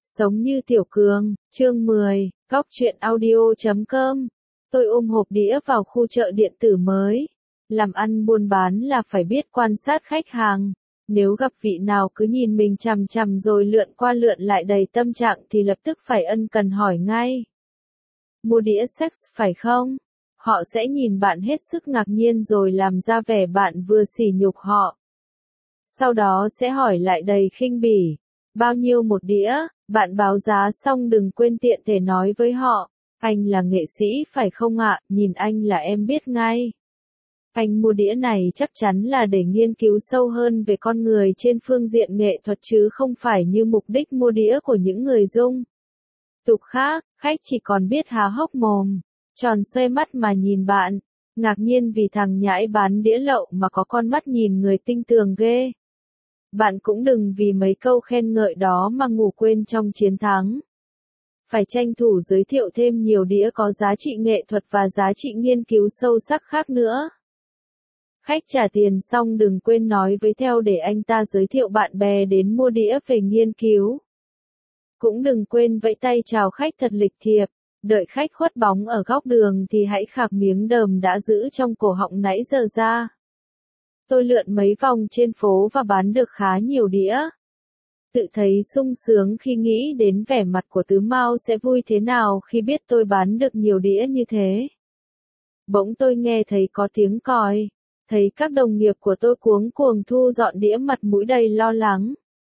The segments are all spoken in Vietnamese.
Sống như Tiểu Cường, chương 10, Góc truyện audio.com. Tôi ôm hộp đĩa vào khu chợ điện tử mới. Làm ăn buôn bán là phải biết quan sát khách hàng. Nếu gặp vị nào cứ nhìn mình chằm chằm rồi lượn qua lượn lại đầy tâm trạng thì lập tức phải ân cần hỏi ngay. Mua đĩa sex phải không? Họ sẽ nhìn bạn hết sức ngạc nhiên rồi làm ra vẻ bạn vừa sỉ nhục họ. Sau đó sẽ hỏi lại đầy khinh bỉ. Bao nhiêu một đĩa? Bạn báo giá xong đừng quên tiện thể nói với họ. Anh là nghệ sĩ phải không ạ? Nhìn anh là em biết ngay. Anh mua đĩa này chắc chắn là để nghiên cứu sâu hơn về con người trên phương diện nghệ thuật chứ không phải như mục đích mua đĩa của những người dung tục khác. Khách chỉ còn biết há hốc mồm, tròn xoe mắt mà nhìn bạn, ngạc nhiên vì thằng nhãi bán đĩa lậu mà có con mắt nhìn người tinh tường ghê. Bạn cũng đừng vì mấy câu khen ngợi đó mà ngủ quên trong chiến thắng. Phải tranh thủ giới thiệu thêm nhiều đĩa có giá trị nghệ thuật và giá trị nghiên cứu sâu sắc khác nữa. Khách trả tiền xong đừng quên nói với theo để anh ta giới thiệu bạn bè đến mua đĩa về nghiên cứu. Cũng đừng quên vẫy tay chào khách thật lịch thiệp. Đợi khách khuất bóng ở góc đường thì hãy khạc miếng đờm đã giữ trong cổ họng nãy giờ ra. Tôi lượn mấy vòng trên phố và bán được khá nhiều đĩa. Tự thấy sung sướng khi nghĩ đến vẻ mặt của Tứ Mao sẽ vui thế nào khi biết tôi bán được nhiều đĩa như thế. Bỗng tôi nghe thấy có tiếng còi. Thấy các đồng nghiệp của tôi cuống cuồng thu dọn đĩa mặt mũi đầy lo lắng.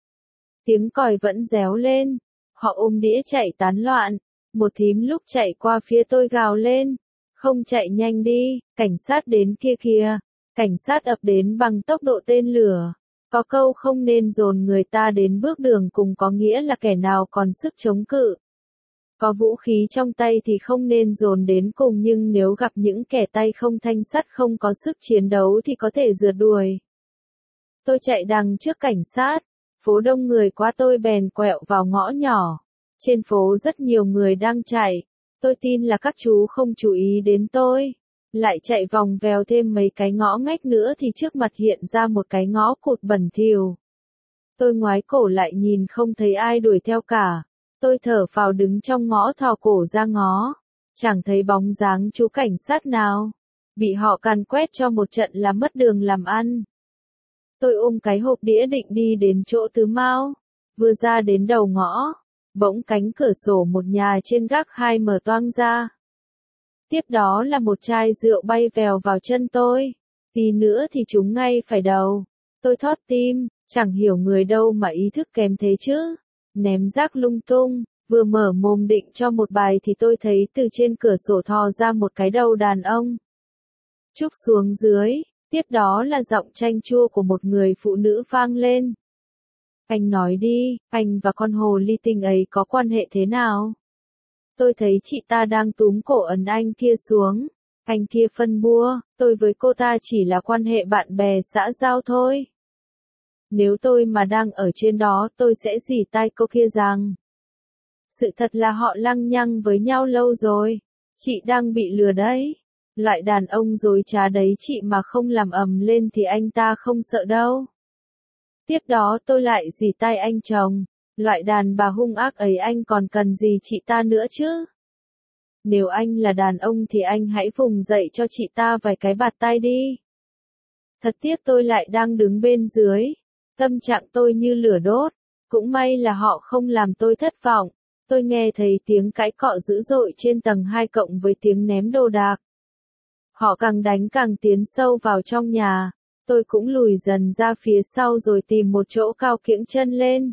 Tiếng còi vẫn réo lên. Họ ôm đĩa chạy tán loạn. Một thím lúc chạy qua phía tôi gào lên. Không chạy nhanh đi, cảnh sát đến kia kìa. Cảnh sát ập đến bằng tốc độ tên lửa. Có câu không nên dồn người ta đến bước đường cùng có nghĩa là kẻ nào còn sức chống cự. Có vũ khí trong tay thì không nên dồn đến cùng nhưng nếu gặp những kẻ tay không thanh sắt không có sức chiến đấu thì có thể rượt đuổi. Tôi chạy đằng trước cảnh sát. Phố đông người quá tôi bèn quẹo vào ngõ nhỏ. Trên phố rất nhiều người đang chạy. Tôi tin là các chú không chú ý đến tôi. Lại chạy vòng vèo thêm mấy cái ngõ ngách nữa thì trước mặt hiện ra một cái ngõ cụt bẩn thỉu. Tôi ngoái cổ lại nhìn không thấy ai đuổi theo cả. Tôi thở phào đứng trong ngõ thò cổ ra ngó. Chẳng thấy bóng dáng chú cảnh sát nào. Bị họ càn quét cho một trận là mất đường làm ăn. Tôi ôm cái hộp đĩa định đi đến chỗ Tứ Mao. Vừa ra đến đầu ngõ. Bỗng cánh cửa sổ một nhà trên gác 2 mở toang ra. Tiếp đó là một chai rượu bay vèo vào chân tôi. Tí nữa thì trúng ngay phải đầu. Tôi thót tim, chẳng hiểu người đâu mà ý thức kém thế chứ. Ném rác lung tung, vừa mở mồm định cho một bài thì tôi thấy từ trên cửa sổ thò ra một cái đầu đàn ông. Trúc xuống dưới, tiếp đó là giọng chanh chua của một người phụ nữ vang lên. Anh nói đi, anh và con hồ ly tinh ấy có quan hệ thế nào? Tôi thấy chị ta đang túm cổ ấn anh kia xuống. Anh kia phân bua, tôi với cô ta chỉ là quan hệ bạn bè xã giao thôi. Nếu tôi mà đang ở trên đó tôi sẽ rỉ tai cô kia rằng. Sự thật là họ lăng nhăng với nhau lâu rồi. Chị đang bị lừa đấy. Loại đàn ông dối trá đấy chị mà không làm ầm lên thì anh ta không sợ đâu. Tiếp đó tôi lại rỉ tai anh chồng. Loại đàn bà hung ác ấy anh còn cần gì chị ta nữa chứ? Nếu anh là đàn ông thì anh hãy vùng dậy cho chị ta vài cái bạt tai đi. Thật tiếc tôi lại đang đứng bên dưới. Tâm trạng tôi như lửa đốt. Cũng may là họ không làm tôi thất vọng. Tôi nghe thấy tiếng cãi cọ dữ dội trên tầng 2 cộng với tiếng ném đồ đạc. Họ càng đánh càng tiến sâu vào trong nhà. Tôi cũng lùi dần ra phía sau rồi tìm một chỗ cao kiễng chân lên.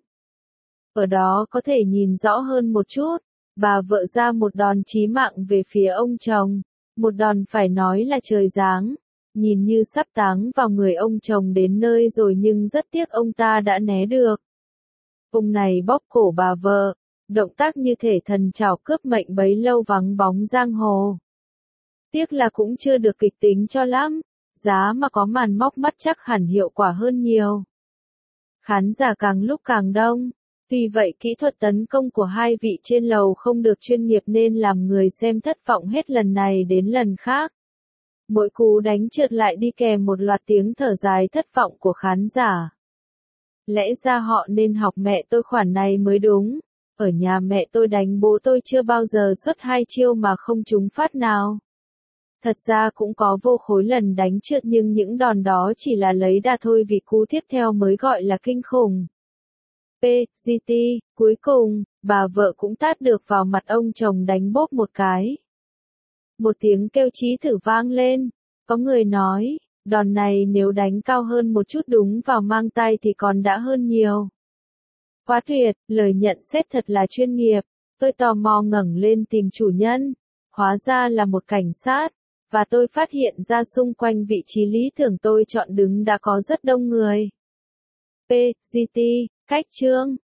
Ở đó có thể nhìn rõ hơn một chút. Bà vợ ra một đòn chí mạng về phía ông chồng. Một đòn phải nói là trời giáng. Nhìn như sắp táng vào người ông chồng đến nơi rồi nhưng rất tiếc ông ta đã né được. Ông này bóp cổ bà vợ. Động tác như thể thần trảo cướp mệnh bấy lâu vắng bóng giang hồ. Tiếc là cũng chưa được kịch tính cho lắm. Giá mà có màn móc mắt chắc hẳn hiệu quả hơn nhiều. Khán giả càng lúc càng đông. Tuy vậy kỹ thuật tấn công của hai vị trên lầu không được chuyên nghiệp nên làm người xem thất vọng hết lần này đến lần khác. Mỗi cú đánh trượt lại đi kèm một loạt tiếng thở dài thất vọng của khán giả. Lẽ ra họ nên học mẹ tôi khoản này mới đúng. Ở nhà mẹ tôi đánh bố tôi chưa bao giờ xuất 2 chiêu mà không trúng phát nào. Thật ra cũng có vô khối lần đánh trượt nhưng những đòn đó chỉ là lấy đà thôi vì cú tiếp theo mới gọi là kinh khủng. PGT, cuối cùng, bà vợ cũng tát được vào mặt ông chồng đánh bốp một cái. Một tiếng kêu chí thử vang lên. Có người nói, đòn này nếu đánh cao hơn một chút đúng vào mang tay thì còn đã hơn nhiều. Quá tuyệt, lời nhận xét thật là chuyên nghiệp. Tôi tò mò ngẩng lên tìm chủ nhân. Hóa ra là một cảnh sát. Và tôi phát hiện ra xung quanh vị trí lý tưởng tôi chọn đứng đã có rất đông người. PGT, cách chương.